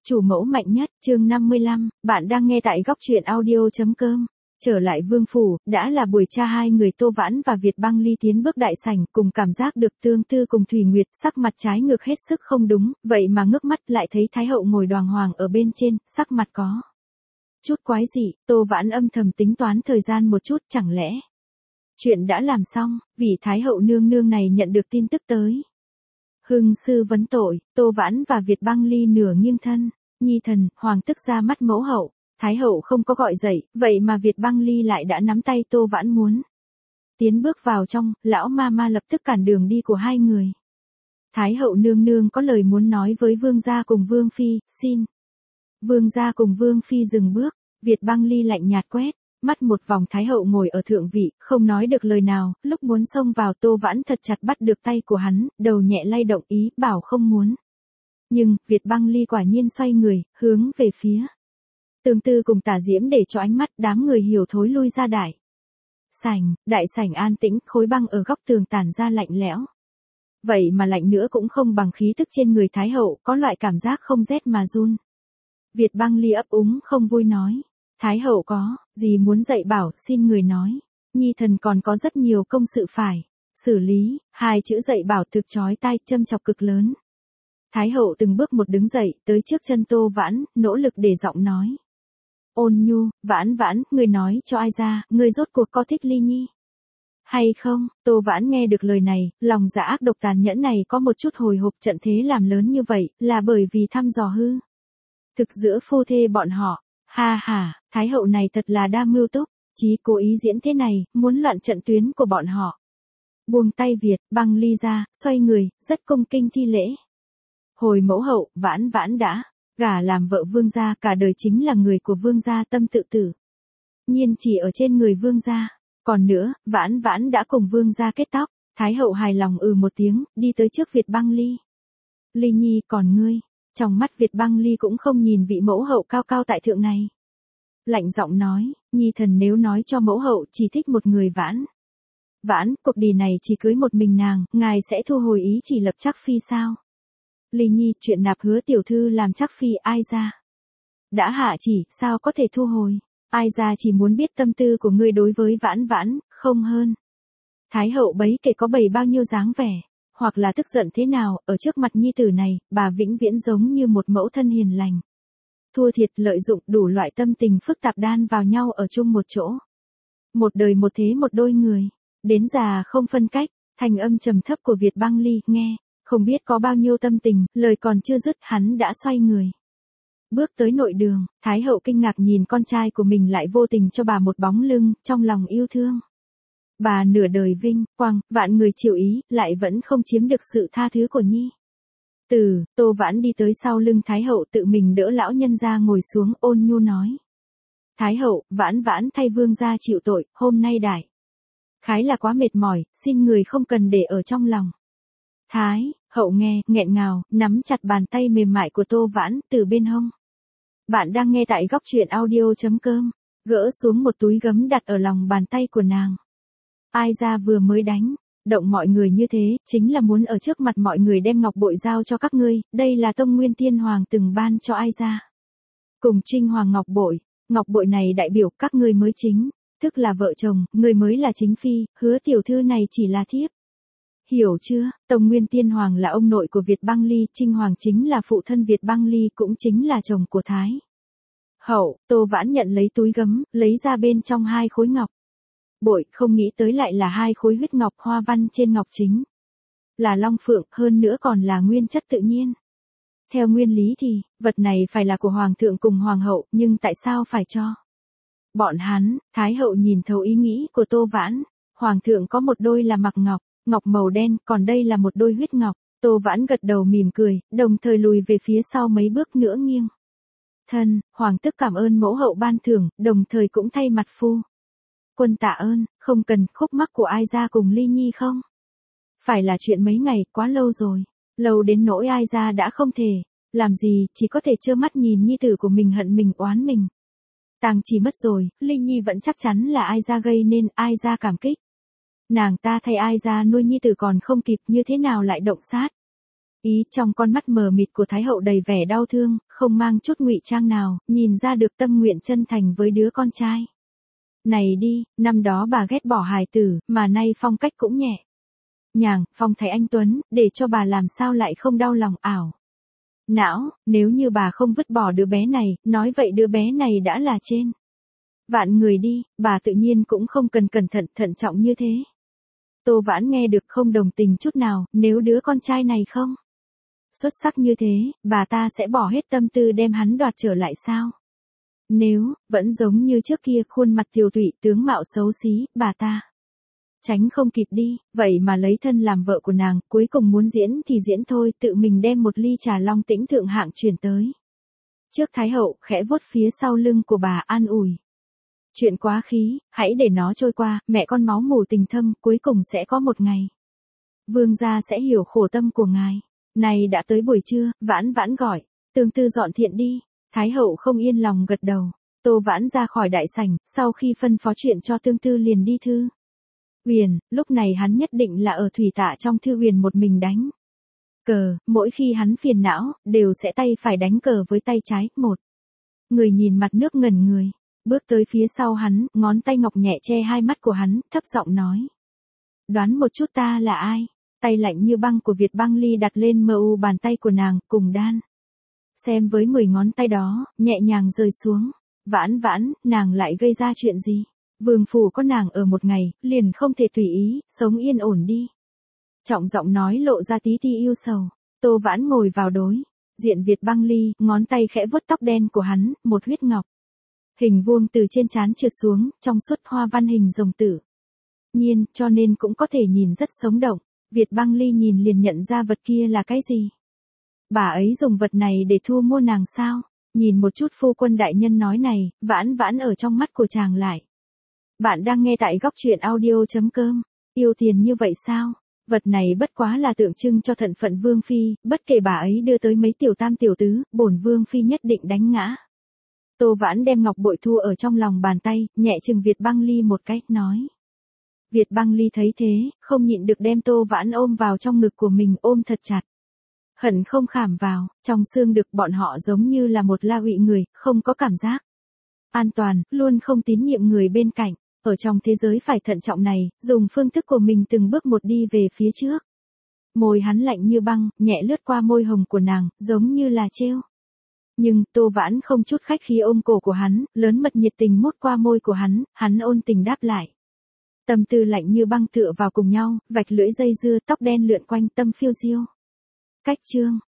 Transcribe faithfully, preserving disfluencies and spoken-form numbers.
Chủ mẫu mạnh nhất, chương năm mươi lăm, bạn đang nghe tại góc truyện audio.com. Trở lại vương phủ, đã là buổi cha hai người Tô Vãn và Việt Băng Ly tiến bước đại sảnh, cùng cảm giác được tương tư cùng Thủy Nguyệt, sắc mặt trái ngược hết sức không đúng, vậy mà ngước mắt lại thấy Thái hậu ngồi đoàng hoàng ở bên trên, sắc mặt có chút quái dị. Tô Vãn âm thầm tính toán thời gian một chút, chẳng lẽ chuyện đã làm xong, vì Thái hậu nương nương này nhận được tin tức tới. Hưng sư vấn tội, Tô Vãn và Việt Băng Ly nửa nghiêng thân, nhi thần, hoàng tức ra mắt mẫu hậu. Thái hậu không có gọi dậy, vậy mà Việt Băng Ly lại đã nắm tay Tô Vãn muốn tiến bước vào trong, lão ma ma lập tức cản đường đi của hai người. Thái hậu nương nương có lời muốn nói với vương gia cùng vương phi, xin. Vương gia cùng vương phi dừng bước, Việt Băng Ly lạnh nhạt quét mắt một vòng Thái hậu ngồi ở thượng vị, không nói được lời nào, lúc muốn xông vào Tô Vãn thật chặt bắt được tay của hắn, đầu nhẹ lay động ý, bảo không muốn. Nhưng, Việt Băng Ly quả nhiên xoay người, hướng về phía Tương Tư cùng Tả Diễm để cho ánh mắt, đám người hiểu thối lui ra đại sảnh, đại sảnh an tĩnh, khối băng ở góc tường tản ra lạnh lẽo. Vậy mà lạnh nữa cũng không bằng khí tức trên người Thái hậu, có loại cảm giác không rét mà run. Việt Băng Ly ấp úng không vui nói, Thái hậu có gì muốn dạy bảo, xin người nói, nhi thần còn có rất nhiều công sự phải xử lý. Hai chữ dạy bảo thực chói tai, châm chọc cực lớn. Thái hậu từng bước một đứng dậy, tới trước chân Tô Vãn, nỗ lực để giọng nói ôn nhu, Vãn Vãn, ngươi nói cho ai ra, ngươi rốt cuộc có thích Ly Nhi hay không? Tô Vãn nghe được lời này, lòng dạ ác độc tàn nhẫn này có một chút hồi hộp. Trận thế làm lớn như vậy, là bởi vì thăm dò hư thực giữa phu thê bọn họ. Ha ha, Thái hậu này thật là đa mưu túc, chí cố ý diễn thế này, muốn loạn trận tuyến của bọn họ. Buông tay Việt Băng Ly ra, xoay người, rất cung kinh thi lễ. Hồi mẫu hậu, Vãn Vãn đã gả làm vợ vương gia, cả đời chính là người của vương gia, tâm tự tử nhiên chỉ ở trên người vương gia. Còn nữa, Vãn Vãn đã cùng vương gia kết tóc. Thái hậu hài lòng ừ một tiếng, đi tới trước Việt Băng Ly. Ly Nhi, còn ngươi? Trong mắt Việt Băng Ly cũng không nhìn vị mẫu hậu cao cao tại thượng này. Lạnh giọng nói, nhi thần nếu nói cho mẫu hậu chỉ thích một người Vãn Vãn, cuộc đi này chỉ cưới một mình nàng, ngài sẽ thu hồi ý chỉ lập chắc phi sao? Ly Nhi, chuyện nạp hứa tiểu thư làm chắc phi, ai ra đã hạ chỉ, sao có thể thu hồi? Ai ra chỉ muốn biết tâm tư của ngươi đối với Vãn Vãn, không hơn. Thái hậu bấy kể có bày bao nhiêu dáng vẻ, hoặc là tức giận thế nào, ở trước mặt nhi tử này, bà vĩnh viễn giống như một mẫu thân hiền lành. Thua thiệt, lợi dụng, đủ loại tâm tình phức tạp đan vào nhau ở chung một chỗ. Một đời một thế một đôi người, đến già không phân cách. Thanh âm trầm thấp của Việt Băng Ly, nghe không biết có bao nhiêu tâm tình, lời còn chưa dứt, hắn đã xoay người bước tới nội đường. Thái hậu kinh ngạc nhìn con trai của mình lại vô tình cho bà một bóng lưng, trong lòng yêu thương. Bà nửa đời vinh quang, vạn người chịu ý, lại vẫn không chiếm được sự tha thứ của nhi tử. Tô Vãn đi tới sau lưng Thái hậu, tự mình đỡ lão nhân ra ngồi xuống, ôn nhu nói. Thái hậu, Vãn Vãn thay vương gia chịu tội, hôm nay đại khái là quá mệt mỏi, xin người không cần để ở trong lòng. Thái hậu nghe, nghẹn ngào, nắm chặt bàn tay mềm mại của Tô Vãn, từ bên hông. Bạn đang nghe tại góc truyện audio.com, gỡ xuống một túi gấm đặt ở lòng bàn tay của nàng. Ai ra vừa mới đánh động mọi người như thế, chính là muốn ở trước mặt mọi người đem ngọc bội giao cho các ngươi, đây là Tông Nguyên Tiên Hoàng từng ban cho ai ra. Cùng Trinh Hoàng ngọc bội, ngọc bội này đại biểu các ngươi mới chính thức là vợ chồng, người mới là chính phi, hứa tiểu thư này chỉ là thiếp. Hiểu chưa? Tông Nguyên Tiên Hoàng là ông nội của Việt Băng Ly, Trinh Hoàng chính là phụ thân Việt Băng Ly, cũng chính là chồng của Thái hậu. Tô Vãn nhận lấy túi gấm, lấy ra bên trong hai khối ngọc bội, không nghĩ tới lại là hai khối huyết ngọc, hoa văn trên ngọc chính là long phượng, hơn nữa còn là nguyên chất tự nhiên. Theo nguyên lý thì, vật này phải là của hoàng thượng cùng hoàng hậu, nhưng tại sao phải cho bọn hắn? Thái hậu nhìn thấu ý nghĩ của Tô Vãn. Hoàng thượng có một đôi là mặc ngọc, ngọc màu đen, còn đây là một đôi huyết ngọc. Tô Vãn gật đầu mỉm cười, đồng thời lùi về phía sau mấy bước nữa nghiêng thân. Hoàng tức cảm ơn mẫu hậu ban thưởng, đồng thời cũng thay mặt phu quân tạ ơn. Không cần, khúc mắc của ai ra cùng Ly Nhi không phải là chuyện mấy ngày, quá lâu rồi, lâu đến nỗi ai ra đã không thể làm gì, chỉ có thể trơ mắt nhìn nhi tử của mình hận mình, oán mình. Tàng chỉ mất rồi, Ly Nhi vẫn chắc chắn là ai ra gây nên, ai ra cảm kích nàng ta thay ai ra nuôi nhi tử còn không kịp, như thế nào lại động sát Ý trong con mắt mờ mịt của Thái hậu đầy vẻ đau thương, không mang chút ngụy trang nào, nhìn ra được tâm nguyện chân thành với đứa con trai. Này đi, năm đó bà ghét bỏ hài tử, mà nay phong cách cũng nhẹ nhàng, phong thái anh tuấn, để cho bà làm sao lại không đau lòng ảo. Não, nếu như bà không vứt bỏ đứa bé này, nói vậy đứa bé này đã là trên vạn người đi, bà tự nhiên cũng không cần cẩn thận thận trọng như thế. Tô Vãn nghe được không đồng tình chút nào, nếu đứa con trai này không xuất sắc như thế, bà ta sẽ bỏ hết tâm tư đem hắn đoạt trở lại sao? Nếu, vẫn giống như trước kia khuôn mặt tiều tụy tướng mạo xấu xí, bà ta tránh không kịp đi, vậy mà lấy thân làm vợ của nàng, cuối cùng muốn diễn thì diễn thôi, tự mình đem một ly trà long tĩnh thượng hạng chuyển tới trước Thái hậu, khẽ vuốt phía sau lưng của bà an ủi. Chuyện quá khí, hãy để nó trôi qua, mẹ con máu mủ tình thâm, cuối cùng sẽ có một ngày vương gia sẽ hiểu khổ tâm của ngài. Này đã tới buổi trưa, Vãn Vãn gọi, Tương Tư dọn thiện đi. Thái hậu không yên lòng gật đầu. Tô Vãn ra khỏi đại sảnh, sau khi phân phó chuyện cho Tương Tư liền đi thư huyền, lúc này hắn nhất định là ở thủy tạ trong thư huyền một mình đánh cờ, mỗi khi hắn phiền não, đều sẽ tay phải đánh cờ với tay trái, một người nhìn mặt nước ngẩn người, bước tới phía sau hắn, ngón tay ngọc nhẹ che hai mắt của hắn, thấp giọng nói. Đoán một chút ta là ai? Tay lạnh như băng của Việt Băng Ly đặt lên mờ u bàn tay của nàng, cùng đan xem với mười ngón tay đó, nhẹ nhàng rơi xuống. Vãn Vãn, nàng lại gây ra chuyện gì? Vương phủ có nàng ở một ngày, liền không thể tùy ý, sống yên ổn đi. Trọng giọng nói lộ ra tí ti yêu sầu. Tô Vãn ngồi vào đối diện Việt Băng Ly, ngón tay khẽ vuốt tóc đen của hắn, một huyết ngọc hình vuông từ trên trán trượt xuống, trong suốt hoa văn hình rồng tử nhiên, cho nên cũng có thể nhìn rất sống động. Việt Băng Ly nhìn liền nhận ra vật kia là cái gì. Bà ấy dùng vật này để thu mua nàng sao? Nhìn một chút phu quân đại nhân nói này, Vãn Vãn ở trong mắt của chàng lại. Bạn đang nghe tại góc truyện audio.com. Yêu tiền như vậy sao? Vật này bất quá là tượng trưng cho thận phận vương phi, bất kể bà ấy đưa tới mấy tiểu tam tiểu tứ, bổn vương phi nhất định đánh ngã. Tô Vãn đem ngọc bội thu ở trong lòng bàn tay, nhẹ chừng Việt Băng Ly một cách, nói. Việt Băng Ly thấy thế, không nhịn được đem Tô Vãn ôm vào trong ngực của mình, ôm thật chặt. Hận không khảm vào, trong xương được bọn họ giống như là một la uy người, không có cảm giác an toàn, luôn không tín nhiệm người bên cạnh. Ở trong thế giới phải thận trọng này, dùng phương thức của mình từng bước một đi về phía trước. Môi hắn lạnh như băng, nhẹ lướt qua môi hồng của nàng, giống như là trêu. Nhưng, Tô Vãn không chút khách khí ôm cổ của hắn, lớn mật nhiệt tình mút qua môi của hắn, hắn ôn tình đáp lại. Tâm tư lạnh như băng tựa vào cùng nhau, vạch lưỡi dây dưa, tóc đen lượn quanh, tâm phiêu diêu. Cách chương.